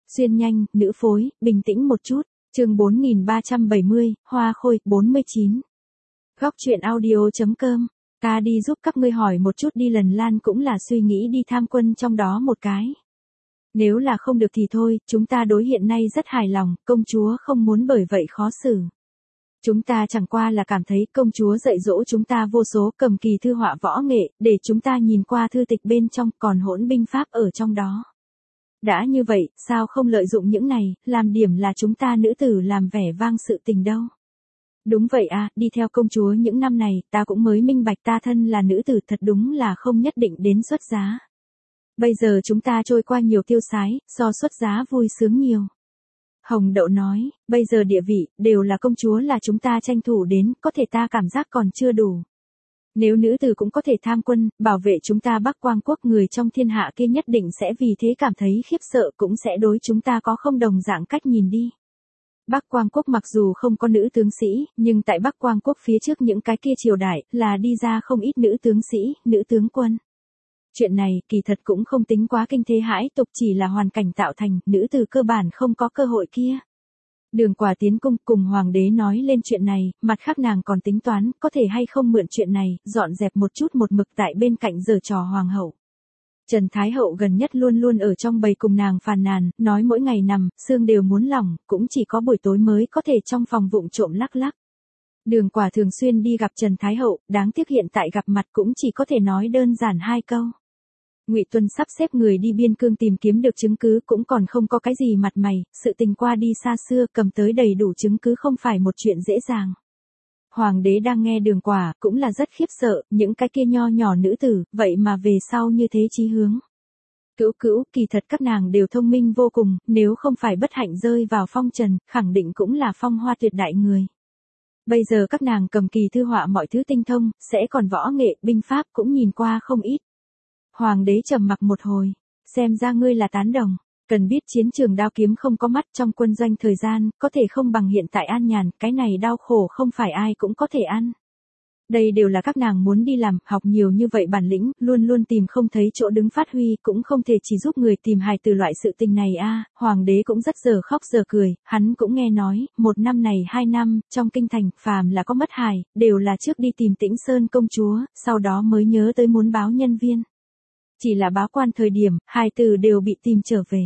Xuyên nhanh, nữ phối, bình tĩnh một chút. Chương 4370, Hoa Khôi, 49. Góc truyện audio.com. Ta đi giúp các ngươi hỏi một chút đi. Lần Lan cũng là suy nghĩ đi tham quân trong đó một cái. Nếu là không được thì thôi, chúng ta đối hiện nay rất hài lòng, công chúa không muốn bởi vậy khó xử. Chúng ta chẳng qua là cảm thấy công chúa dạy dỗ chúng ta vô số cầm kỳ thư họa võ nghệ, để chúng ta nhìn qua thư tịch bên trong còn hỗn binh pháp ở trong đó. Đã như vậy, sao không lợi dụng những này, làm điểm là chúng ta nữ tử làm vẻ vang sự tình đâu. Đúng vậy à, đi theo công chúa những năm này, ta cũng mới minh bạch ta thân là nữ tử thật đúng là không nhất định đến xuất giá. Bây giờ chúng ta trôi qua nhiều tiêu sái, so xuất giá vui sướng nhiều. Hồng Đậu nói, bây giờ địa vị, đều là công chúa là chúng ta tranh thủ đến, có thể ta cảm giác còn chưa đủ. Nếu nữ tử cũng có thể tham quân, bảo vệ chúng ta Bắc Quang Quốc, người trong thiên hạ kia nhất định sẽ vì thế cảm thấy khiếp sợ, cũng sẽ đối chúng ta có không đồng dạng cách nhìn đi. Bắc Quang Quốc mặc dù không có nữ tướng sĩ, nhưng tại Bắc Quang Quốc phía trước những cái kia triều đại, là đi ra không ít nữ tướng sĩ, nữ tướng quân. Chuyện này, kỳ thật cũng không tính quá kinh thế hãi tục, chỉ là hoàn cảnh tạo thành, nữ tử cơ bản không có cơ hội kia. Đường Quả tiến cung cùng hoàng đế nói lên chuyện này, mặt khác nàng còn tính toán, có thể hay không mượn chuyện này, dọn dẹp một chút một mực tại bên cạnh giở trò hoàng hậu. Trần Thái Hậu gần nhất luôn luôn ở trong bầy cùng nàng phàn nàn, nói mỗi ngày nằm, xương đều muốn lỏng, cũng chỉ có buổi tối mới có thể trong phòng vụng trộm lắc lắc. Đường Quả thường xuyên đi gặp Trần Thái Hậu, đáng tiếc hiện tại gặp mặt cũng chỉ có thể nói đơn giản hai câu. Ngụy Tuân sắp xếp người đi biên cương tìm kiếm được chứng cứ cũng còn không có cái gì mặt mày, sự tình qua đi xa xưa, cầm tới đầy đủ chứng cứ không phải một chuyện dễ dàng. Hoàng đế đang nghe Đường Quả, cũng là rất khiếp sợ, những cái kia nho nhỏ nữ tử, vậy mà về sau như thế chí hướng. Cữu, kỳ thật các nàng đều thông minh vô cùng, nếu không phải bất hạnh rơi vào phong trần, khẳng định cũng là phong hoa tuyệt đại người. Bây giờ các nàng cầm kỳ thư họa mọi thứ tinh thông, sẽ còn võ nghệ, binh pháp cũng nhìn qua không ít. Hoàng đế trầm mặc một hồi, xem ra ngươi là tán đồng, cần biết chiến trường đao kiếm không có mắt, trong quân doanh thời gian, có thể không bằng hiện tại an nhàn, cái này đau khổ không phải ai cũng có thể ăn. Đây đều là các nàng muốn đi làm, học nhiều như vậy bản lĩnh, luôn luôn tìm không thấy chỗ đứng phát huy, cũng không thể chỉ giúp người tìm hài từ loại sự tình này a. Hoàng đế cũng rất giờ khóc giờ cười, hắn cũng nghe nói, 1 năm này 2 năm, trong kinh thành, phàm là có mất hài, đều là trước đi tìm Tĩnh Sơn công chúa, sau đó mới nhớ tới muốn báo nhân viên. Chỉ là báo quan thời điểm, hài tử đều bị tìm trở về.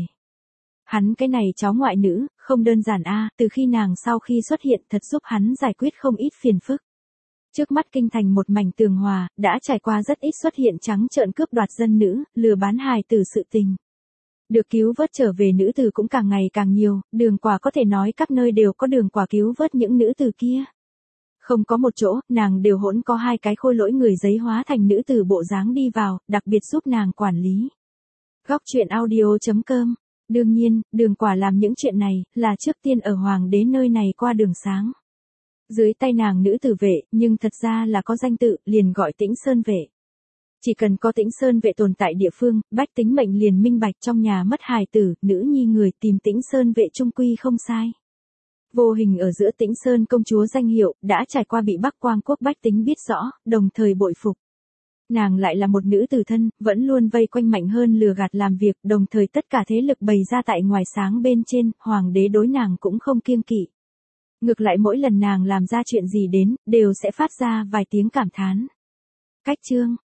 Hắn cái này cháu ngoại nữ, không đơn giản a, từ khi nàng sau khi xuất hiện thật giúp hắn giải quyết không ít phiền phức. Trước mắt kinh thành một mảnh tường hòa, đã trải qua rất ít xuất hiện trắng trợn cướp đoạt dân nữ, lừa bán hài tử sự tình. Được cứu vớt trở về nữ tử cũng càng ngày càng nhiều, Đường Quả có thể nói các nơi đều có Đường Quả cứu vớt những nữ tử kia. Không có một chỗ, nàng đều hỗn có 2 cái khôi lỗi người giấy hóa thành nữ tử bộ dáng đi vào, đặc biệt giúp nàng quản lý. Góc truyện audio.com. Đương nhiên, Đường Quả làm những chuyện này, là trước tiên ở hoàng đế nơi này qua đường sáng. Dưới tay nàng nữ tử vệ, nhưng thật ra là có danh tự, liền gọi Tĩnh Sơn vệ. Chỉ cần có Tĩnh Sơn vệ tồn tại địa phương, bách tính mệnh liền minh bạch, trong nhà mất hài tử, nữ nhi người tìm Tĩnh Sơn vệ trung quy không sai. Vô hình ở giữa Tĩnh Sơn công chúa danh hiệu, đã trải qua bị Bắc Quang Quốc bách tính biết rõ, đồng thời bội phục. Nàng lại là một nữ tử thân, vẫn luôn vây quanh mạnh hơn lừa gạt làm việc, đồng thời tất cả thế lực bày ra tại ngoài sáng bên trên, hoàng đế đối nàng cũng không kiêng kỵ. Ngược lại mỗi lần nàng làm ra chuyện gì đến, đều sẽ phát ra vài tiếng cảm thán. Cách chương.